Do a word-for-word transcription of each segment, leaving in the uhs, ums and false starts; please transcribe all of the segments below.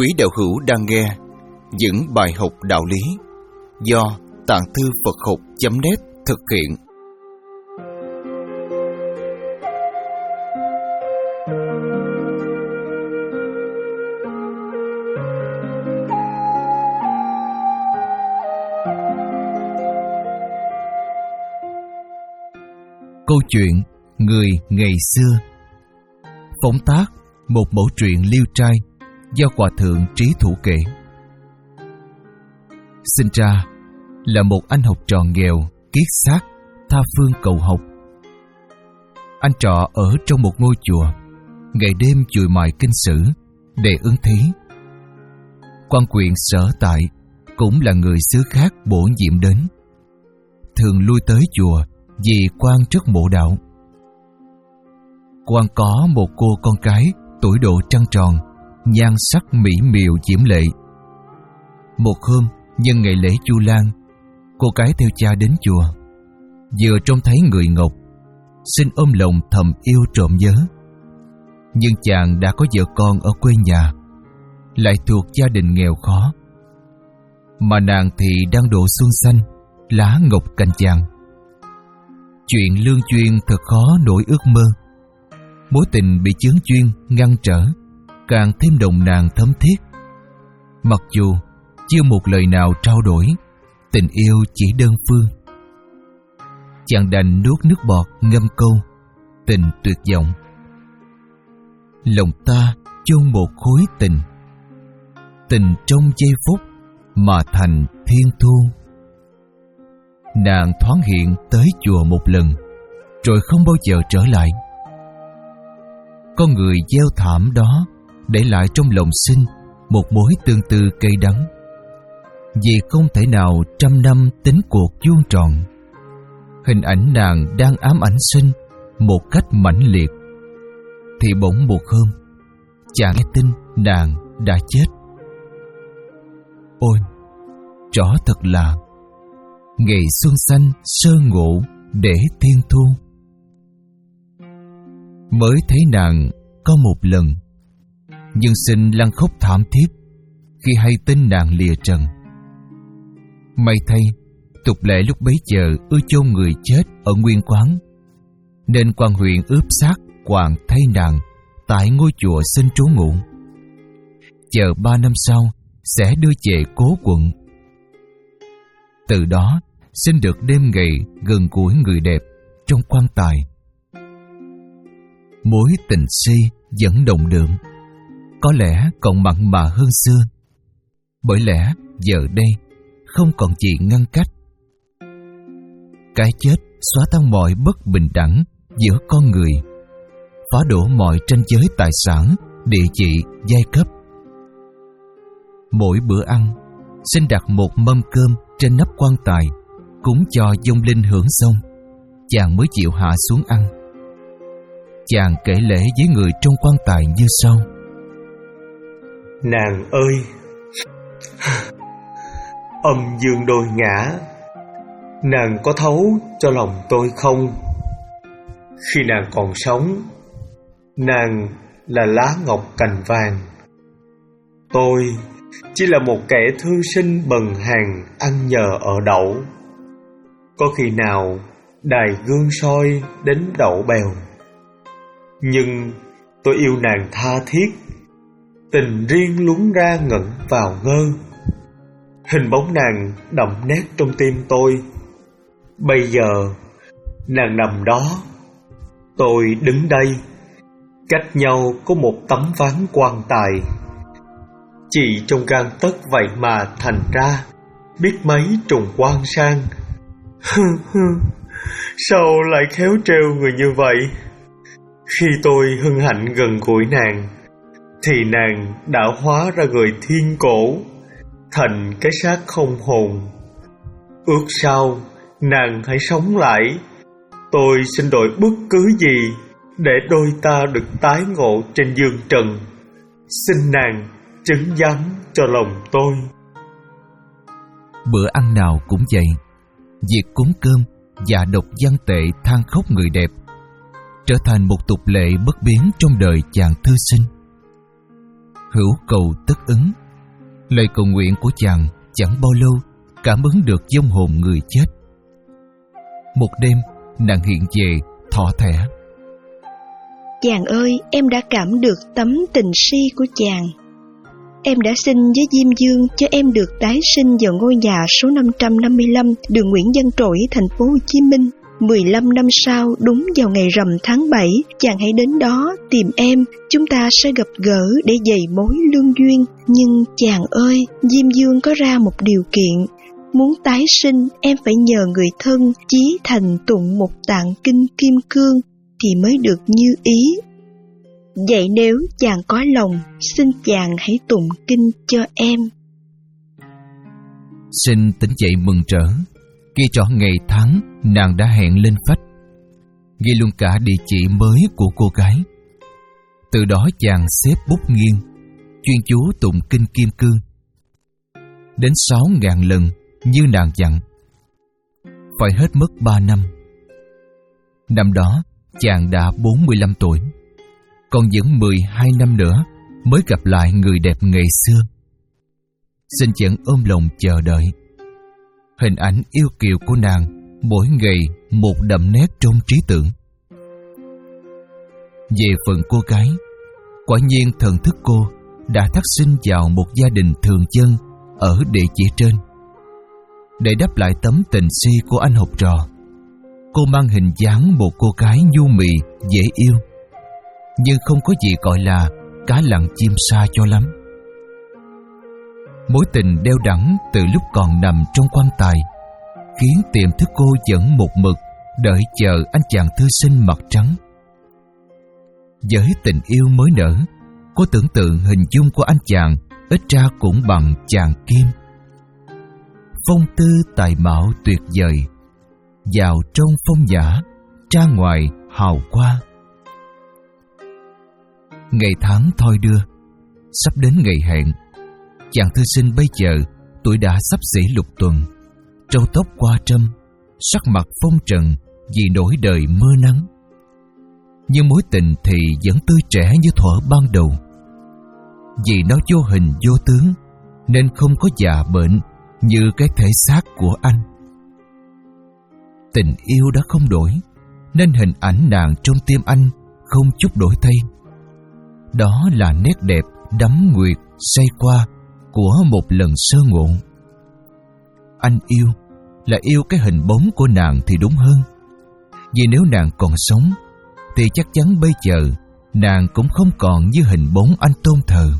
Quý đạo hữu đang nghe những bài học đạo lý do Tạng Thư Phật Học chấm net thực hiện. Câu chuyện Người ngày xưa. Phóng tác một mẫu truyện liêu trai do Hòa Thượng Trí Thủ kể. Sinh ra là một anh học trò nghèo, kiết xác, tha phương cầu học. Anh trọ ở trong một ngôi chùa, ngày đêm chùi mài kinh sử để ứng thí. Quan quyền sở tại cũng là người xứ khác bổ nhiệm đến, thường lui tới chùa vì quan rất mộ đạo. Quan có một cô con cái tuổi độ trăng tròn, nhan sắc mỹ miều diễm lệ. Một hôm nhân ngày lễ Chu Lan, cô cái theo cha đến chùa, vừa trông thấy người ngọc, xin ôm lòng thầm yêu trộm nhớ. Nhưng chàng đã có vợ con ở quê nhà, lại thuộc gia đình nghèo khó, mà nàng thì đang độ xuân xanh, lá ngọc cành vàng. Chuyện lương duyên thật khó nổi ước mơ. Mối tình bị chướng duyên ngăn trở, càng thêm nồng nàn thấm thiết. Mặc dù chưa một lời nào trao đổi, tình yêu chỉ đơn phương. Chàng đành nuốt nước bọt ngâm câu tình tuyệt vọng. Lòng ta chôn một khối tình, tình trong giây phút mà thành thiên thu. Nàng thoáng hiện tới chùa một lần, rồi không bao giờ trở lại. Con người gieo thảm đó để lại trong lòng sinh một mối tương tư cay đắng. Vì không thể nào trăm năm tính cuộc vuông tròn, hình ảnh nàng đang ám ảnh sinh một cách mãnh liệt. Thì bỗng một hôm, chàng nghe tin nàng đã chết. Ôi, rõ thật là ngày xuân xanh sơ ngộ để thiên thu. Mới thấy nàng có một lần, nhưng sinh lăn khóc thảm thiết khi hay tin nàng lìa trần. May thay, tục lệ lúc bấy giờ ưa chôn người chết ở nguyên quán, nên quan huyện ướp xác quàng thay nàng tại ngôi chùa xin trú ngụ. Chờ ba năm sau sẽ đưa về cố quận. Từ đó xin được đêm ngày gần gũi người đẹp trong quan tài. Mối tình si vẫn đồng đượm, có lẽ còn mặn mà hơn xưa. Bởi lẽ giờ đây không còn gì ngăn cách. Cái chết xóa tan mọi bất bình đẳng giữa con người, phá đổ mọi tranh giới tài sản, địa vị, giai cấp. Mỗi bữa ăn, xin đặt một mâm cơm trên nắp quan tài, cúng cho vong linh hưởng xong, chàng mới chịu hạ xuống ăn. Chàng kể lễ với người trong quan tài như sau: Nàng ơi, âm dương đôi ngã, nàng có thấu cho lòng tôi không? Khi nàng còn sống, nàng là lá ngọc cành vàng, tôi chỉ là một kẻ thư sinh bần hàn ăn nhờ ở đậu. Có khi nào đài gương soi đến đậu bèo, nhưng tôi yêu nàng tha thiết, tình riêng luống ra ngẩn vào ngơ. Hình bóng nàng đậm nét trong tim tôi. Bây giờ nàng nằm đó, tôi đứng đây, cách nhau có một tấm ván quan tài. Chỉ trong gang tấc vậy mà thành ra biết mấy trùng quan sang. Sao lại khéo trêu người như vậy? Khi tôi hân hạnh gần gũi nàng, thì nàng đã hóa ra người thiên cổ, thành cái xác không hồn. Ước sao nàng hãy sống lại. Tôi xin đổi bất cứ gì để đôi ta được tái ngộ trên dương trần. Xin nàng chứng giám cho lòng tôi. Bữa ăn nào cũng vậy, việc cúng cơm và đọc văn tệ than khóc người đẹp trở thành một tục lệ bất biến trong đời chàng thư sinh. hữu cầu tất ứng. Lời cầu nguyện của chàng chẳng bao lâu cảm ứng được vong hồn người chết. Một đêm, nàng hiện về thọ thẻ: Chàng ơi, em đã cảm được tấm tình si của chàng. Em đã xin với Diêm Dương cho em được tái sinh vào ngôi nhà số năm trăm năm mươi lăm đường Nguyễn Văn Trỗi, thành phố Hồ Chí Minh. mười lăm năm sau, đúng vào ngày rằm tháng bảy, chàng hãy đến đó tìm em, chúng ta sẽ gặp gỡ để dày mối lương duyên. Nhưng chàng ơi, Diêm Dương có ra một điều kiện: muốn tái sinh, em phải nhờ người thân chí thành tụng một tạng kinh kim cương thì mới được như ý. Vậy nếu chàng có lòng, xin chàng hãy tụng kinh cho em. Sinh tỉnh dậy mừng rỡ. Ghi rõ ngày tháng nàng đã hẹn lên phách, ghi luôn cả địa chỉ mới của cô gái. Từ đó chàng xếp bút nghiêng, chuyên chú tụng kinh kim cương đến sáu ngàn lần như nàng dặn. Phải hết mất ba năm. Năm đó chàng đã bốn mươi lăm tuổi, còn vẫn mười hai năm nữa mới gặp lại người đẹp ngày xưa. Sinh vẫn ôm lòng chờ đợi. Hình ảnh yêu kiều của nàng mỗi ngày một đậm nét trong trí tưởng. Về phần cô gái, quả nhiên thần thức cô đã thác sinh vào một gia đình thường dân ở địa chỉ trên. Để đáp lại tấm tình si của anh học trò, cô mang hình dáng một cô gái nhu mì, dễ yêu, nhưng không có gì gọi là cá lặn chim sa cho lắm. Mối tình đeo đẳng từ lúc còn nằm trong quan tài khiến tiềm thức cô vẫn một mực đợi chờ anh chàng thư sinh mặt trắng. Với tình yêu mới nở, cô tưởng tượng hình dung của anh chàng ít ra cũng bằng chàng Kim. Phong tư tài mạo tuyệt vời, vào trong phong nhã, ra ngoài hào hoa. Ngày tháng thoi đưa, sắp đến ngày hẹn. Chàng thư sinh bây giờ tuổi đã sắp xỉ lục tuần, râu tóc qua trâm, sắc mặt phong trần vì nỗi đời mưa nắng. Nhưng mối tình thì vẫn tươi trẻ như thuở ban đầu. Vì nó vô hình vô tướng nên không có già bệnh như cái thể xác của anh. Tình yêu đã không đổi, nên hình ảnh nàng trong tim anh không chút đổi thay. Đó là nét đẹp đắm nguyệt say qua của một lần sơ ngộ. Anh yêu là yêu cái hình bóng của nàng thì đúng hơn. Vì nếu nàng còn sống thì chắc chắn bây giờ nàng cũng không còn như hình bóng anh tôn thờ.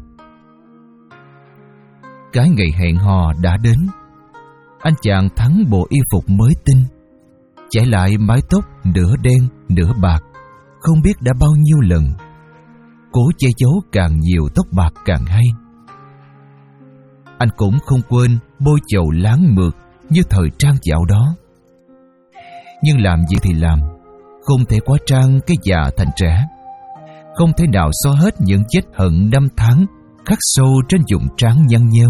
Cái ngày hẹn hò đã đến. Anh chàng thắng bộ y phục mới tinh, chải lại mái tóc nửa đen nửa bạc, không biết đã bao nhiêu lần. Cố che giấu càng nhiều tóc bạc càng hay. Anh cũng không quên bôi chầu láng mượt như thời trang dạo đó. Nhưng làm gì thì làm, không thể quá trang cái già thành trẻ, không thể nào xóa hết những vết hận năm tháng khắc sâu trên vùng trán nhăn nheo.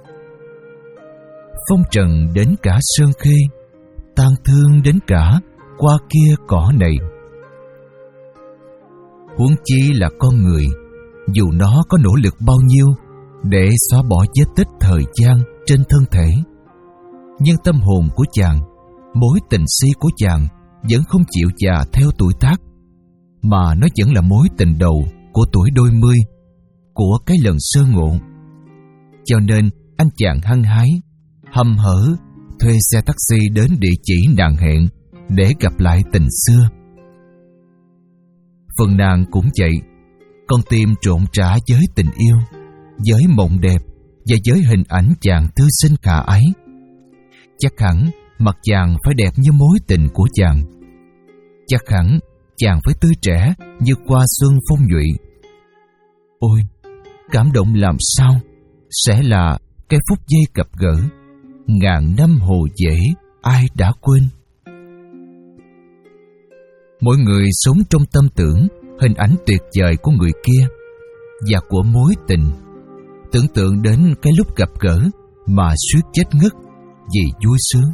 Phong trần đến cả sơn khê, tang thương đến cả qua kia cỏ này. Huống chi là con người, dù nó có nỗ lực bao nhiêu để xóa bỏ vết tích thời gian trên thân thể, nhưng tâm hồn của chàng, mối tình si của chàng vẫn không chịu già theo tuổi tác, mà nó vẫn là mối tình đầu của tuổi đôi mươi, của cái lần sơ ngộ. Cho nên anh chàng hăng hái, hăm hở thuê xe taxi đến địa chỉ nàng hẹn để gặp lại tình xưa. Phần nàng cũng vậy, con tim trộn trả với tình yêu, với mộng đẹp và với hình ảnh chàng thư sinh khả ái. Chắc hẳn mặt chàng phải đẹp như mối tình của chàng. Chắc hẳn chàng phải tươi trẻ như hoa xuân phong nhụy. Ôi, cảm động làm sao sẽ là cái phút giây gặp gỡ, ngàn năm hồ dễ ai đã quên. Mỗi người sống trong tâm tưởng hình ảnh tuyệt vời của người kia và của mối tình, tưởng tượng đến cái lúc gặp gỡ mà suýt chết ngất vì vui sướng.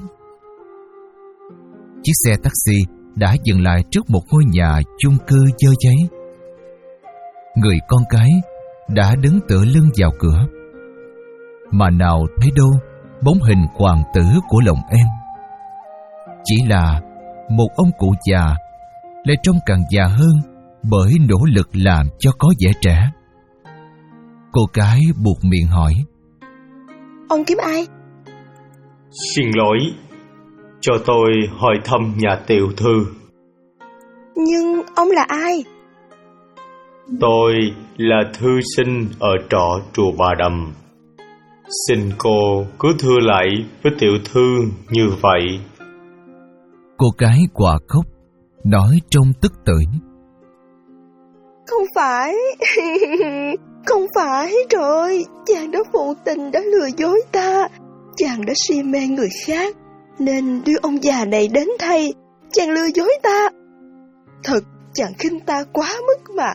Chiếc xe taxi đã dừng lại trước một ngôi nhà chung cư dơ giấy. Người con gái đã đứng tựa lưng vào cửa. Mà nào thấy đâu bóng hình hoàng tử của lòng em. Chỉ là một ông cụ già, lại trông càng già hơn bởi nỗ lực làm cho có vẻ trẻ. Cô gái buộc miệng hỏi: Ông kiếm ai? Xin lỗi, cho tôi hỏi thăm nhà tiểu thư. Nhưng ông là ai? Tôi là thư sinh ở trọ chùa Bà Đầm. Xin cô cứ thưa lại với tiểu thư như vậy. Cô gái quạ khóc, nói trong tức tưởi: Không phải, không phải, trời ơi, chàng đã phụ tình, đã lừa dối ta. Chàng đã si mê người khác, nên đưa ông già này đến thay. Chàng lừa dối ta. Thật, chàng khinh ta quá mức mà.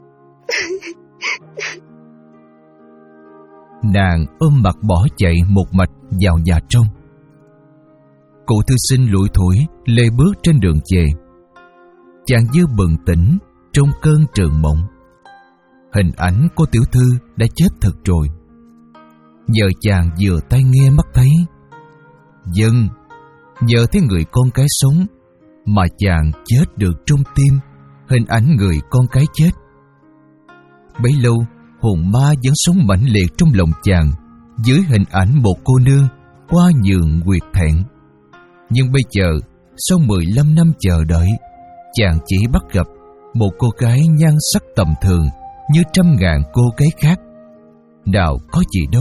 Nàng ôm mặt bỏ chạy một mạch vào nhà trong. Cụ thư sinh lủi thủi lê bước trên đường về. Chàng như bừng tỉnh trong cơn trường mộng. Hình ảnh của tiểu thư đã chết thật rồi. Giờ chàng vừa tai nghe mắt thấy. Dần nhờ thấy người con cái sống, mà chàng chết được trong tim hình ảnh người con cái chết. Bấy lâu hồn ma vẫn sống mãnh liệt trong lòng chàng dưới hình ảnh một cô nương qua nhường nguyệt thẹn. Nhưng bây giờ, sau mười lăm năm chờ đợi, chàng chỉ bắt gặp một cô gái nhan sắc tầm thường như trăm ngàn cô gái khác. Nào có gì đâu.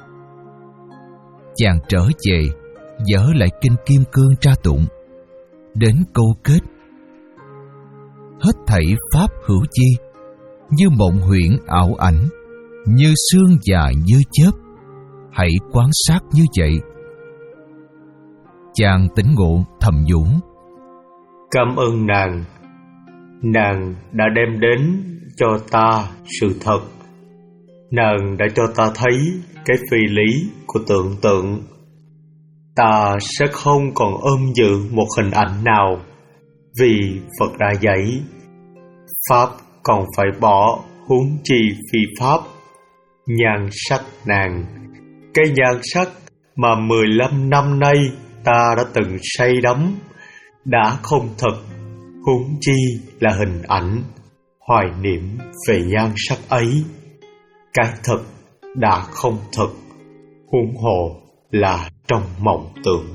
Chàng trở về, dở lại kinh kim cương tra tụng, đến câu kết: hết thảy pháp hữu chi, như mộng huyễn ảo ảnh, như sương dài như chớp, hãy quan sát như vậy. Chàng tỉnh ngộ thầm nhủ: Cảm ơn nàng. Nàng đã đem đến cho ta sự thật. Nàng đã cho ta thấy cái phi lý của tưởng tượng. Ta sẽ không còn ôm giữ một hình ảnh nào, vì Phật đã dạy pháp còn phải bỏ, huống chi phi pháp. Nhan sắc nàng, cái nhan sắc mà mười lăm năm nay ta đã từng say đắm, đã không thật, huống chi là hình ảnh. Hoài niệm về nhan sắc ấy, cái thật đã không thật, huống hồ là trong mộng tưởng.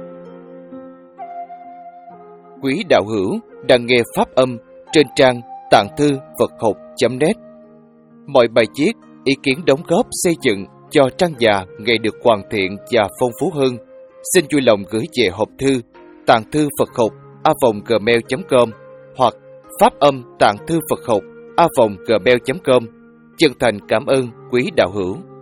Quý đạo hữu đang nghe pháp âm trên trang tạng thư Phật học chấm net. Mọi bài viết, ý kiến đóng góp xây dựng cho trang già ngày được hoàn thiện và phong phú hơn, xin vui lòng gửi về hộp thư tạng thư Phật học a vòng gmail chấm com hoặc phát âm tạng thư Phật học a vòng gmail chấm com. Chân thành cảm ơn quý đạo hữu.